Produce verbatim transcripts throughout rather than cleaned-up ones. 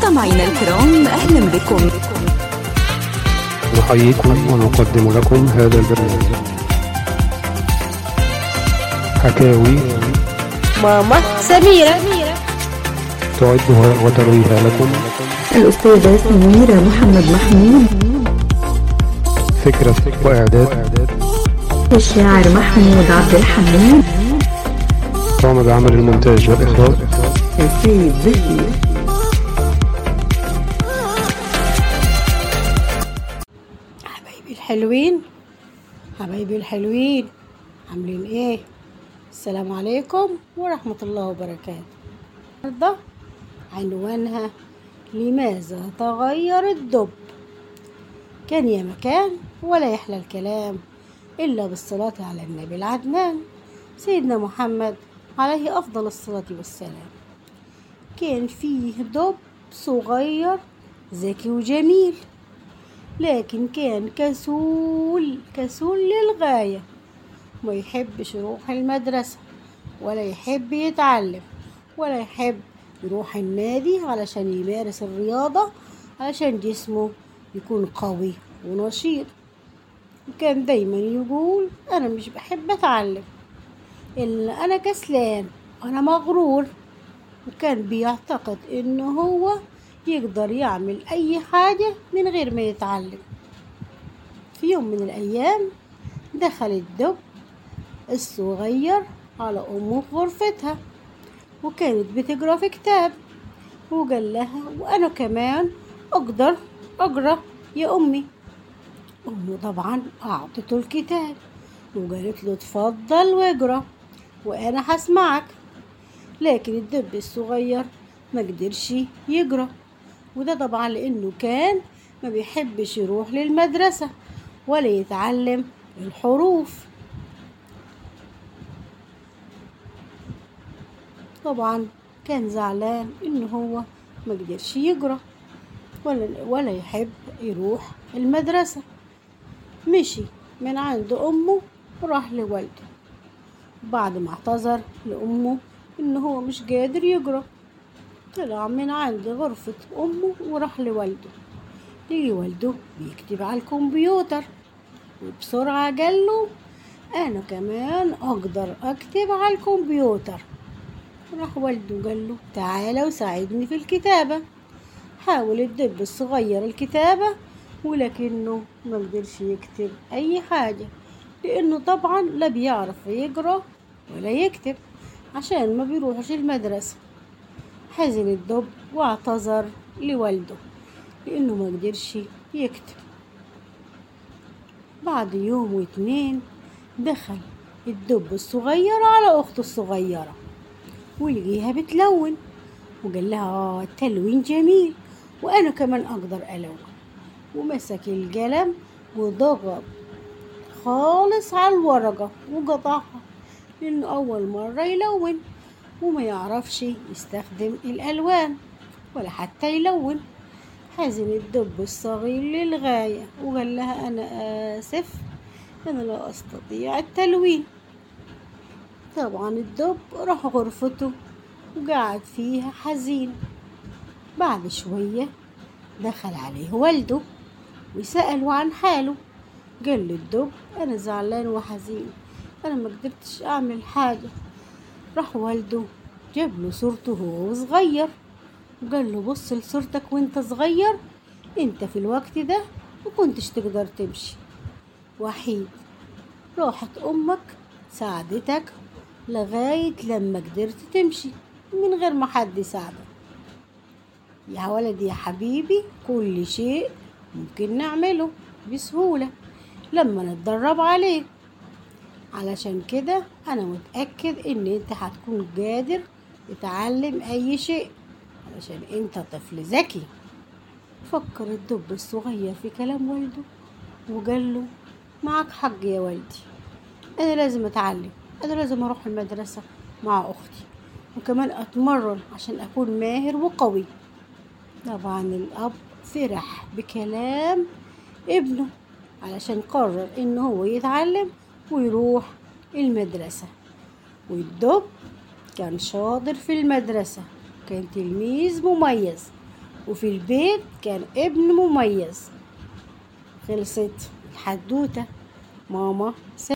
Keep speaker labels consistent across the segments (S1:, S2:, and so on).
S1: مستمعينا الكرام، أهلا بكم.
S2: نحييكم ونقدم لكم هذا البرنامج حكاوي
S3: ماما سميرة،
S2: تعدها وترويها لكم
S4: الأستاذة سميرة محمد محمود،
S2: فكرة وإعداد
S4: الشاعر محمود عبد الحميد،
S2: قام بعمل المونتاج والإخراج
S4: السيد زكي.
S3: حبايبي الحلوين حبايبي الحلوين عاملين ايه؟ السلام عليكم ورحمة الله وبركاته. النهارده عنوانها لماذا تغير الدب؟ كان يا مكان ولا يحلى الكلام إلا بالصلاة على النبي العدنان سيدنا محمد عليه أفضل الصلاة والسلام. كان فيه دب صغير ذكي وجميل، لكن كان كسول كسول للغاية، ما يحبش يروح المدرسة ولا يحب يتعلم ولا يحب يروح النادي علشان يمارس الرياضة علشان جسمه يكون قوي ونشيط. وكان دايما يقول أنا مش بحب أتعلم، إلا أنا كسلان، أنا مغرور. وكان بيعتقد إنه هو يقدر يعمل أي حاجة من غير ما يتعلم. في يوم من الأيام دخل الدب الصغير على أمه في غرفتها، وكانت بتقرأ في كتاب، وقال لها وأنا كمان أقدر أقرأ يا أمي. أمه طبعا أعطته الكتاب وقالت له اتفضل واقرأ وأنا هسمعك. لكن الدب الصغير ما قدرش يقرأ، وده طبعا لأنه كان ما بيحبش يروح للمدرسة ولا يتعلم الحروف. طبعا كان زعلان إنه هو ما قدرش يقرأ ولا ولا يحب يروح المدرسة. مشي من عند أمه وراح لوالده، بعد ما اعتذر لأمه إنه هو مش قادر يقرأ. طلع من عند غرفة أمه وراح لوالده، لقي والده بيكتب على الكمبيوتر، وبسرعة قال له أنا كمان أقدر أكتب على الكمبيوتر. راح والده قال له تعالى وساعدني في الكتابة. حاول الدب الصغير الكتابة ولكنه ما قدرش يكتب أي حاجة، لأنه طبعا لا بيعرف يقرأ ولا يكتب عشان ما بيروحش المدرسة. حزن الدب واعتذر لوالده لأنه ما قدرش يكتب. بعد يوم واتنين دخل الدب الصغير على أخته الصغيرة ولقيها بتلون، وقال لها آه التلوين جميل وأنا كمان أقدر ألون. ومسك القلم وضغط خالص على الورقة وقطعها، لأنه أول مرة يلون وما يعرفش يستخدم الألوان ولا حتى يلون. حزن الدب الصغير للغاية وقال لها أنا آسف، أنا لا أستطيع التلوين. طبعا الدب راح غرفته وقعد فيها حزين. بعد شوية دخل عليه والده وسأله عن حاله. قال له الدب أنا زعلان وحزين، أنا ما قدرتش أعمل حاجة. راح والده جاب له صورته هو صغير وقال له بص لصورتك وانت صغير، انت في الوقت ده ما كنتش تقدر تمشي وحيد، راحت أمك ساعدتك لغاية لما قدرت تمشي من غير ما حد يساعدك. يا ولدي يا حبيبي كل شيء ممكن نعمله بسهولة لما نتدرب عليه، علشان كده أنا متأكد إن أنت هتكون قادر تتعلم أي شيء علشان أنت طفل ذكي. فكر الدب الصغير في كلام والده وقال له معك حق يا والدي، أنا لازم أتعلم، أنا لازم أروح المدرسة مع أختي وكمان أتمرن عشان أكون ماهر وقوي. طبعا الأب فرح بكلام ابنه علشان قرر إنه هو يتعلم ويروح المدرسة. والدب كان شاطر في المدرسة، كان تلميذ مميز وفي البيت كان ابن مميز. خلصت الحدوتة. ماما س...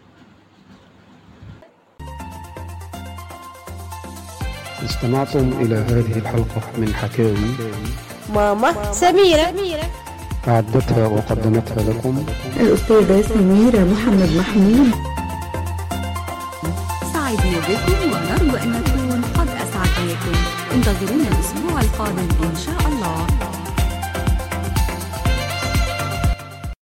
S2: استمعتم إلى هذه الحلقة من حكاوي
S3: ماما سميرة.
S2: أعدتها وقدمتها لكم
S4: الأستاذة سميرة محمد محمود.
S1: سعدنا بكم ونرجو أن نكون قد أسعدناكم. انتظرونا الأسبوع القادم إن شاء الله.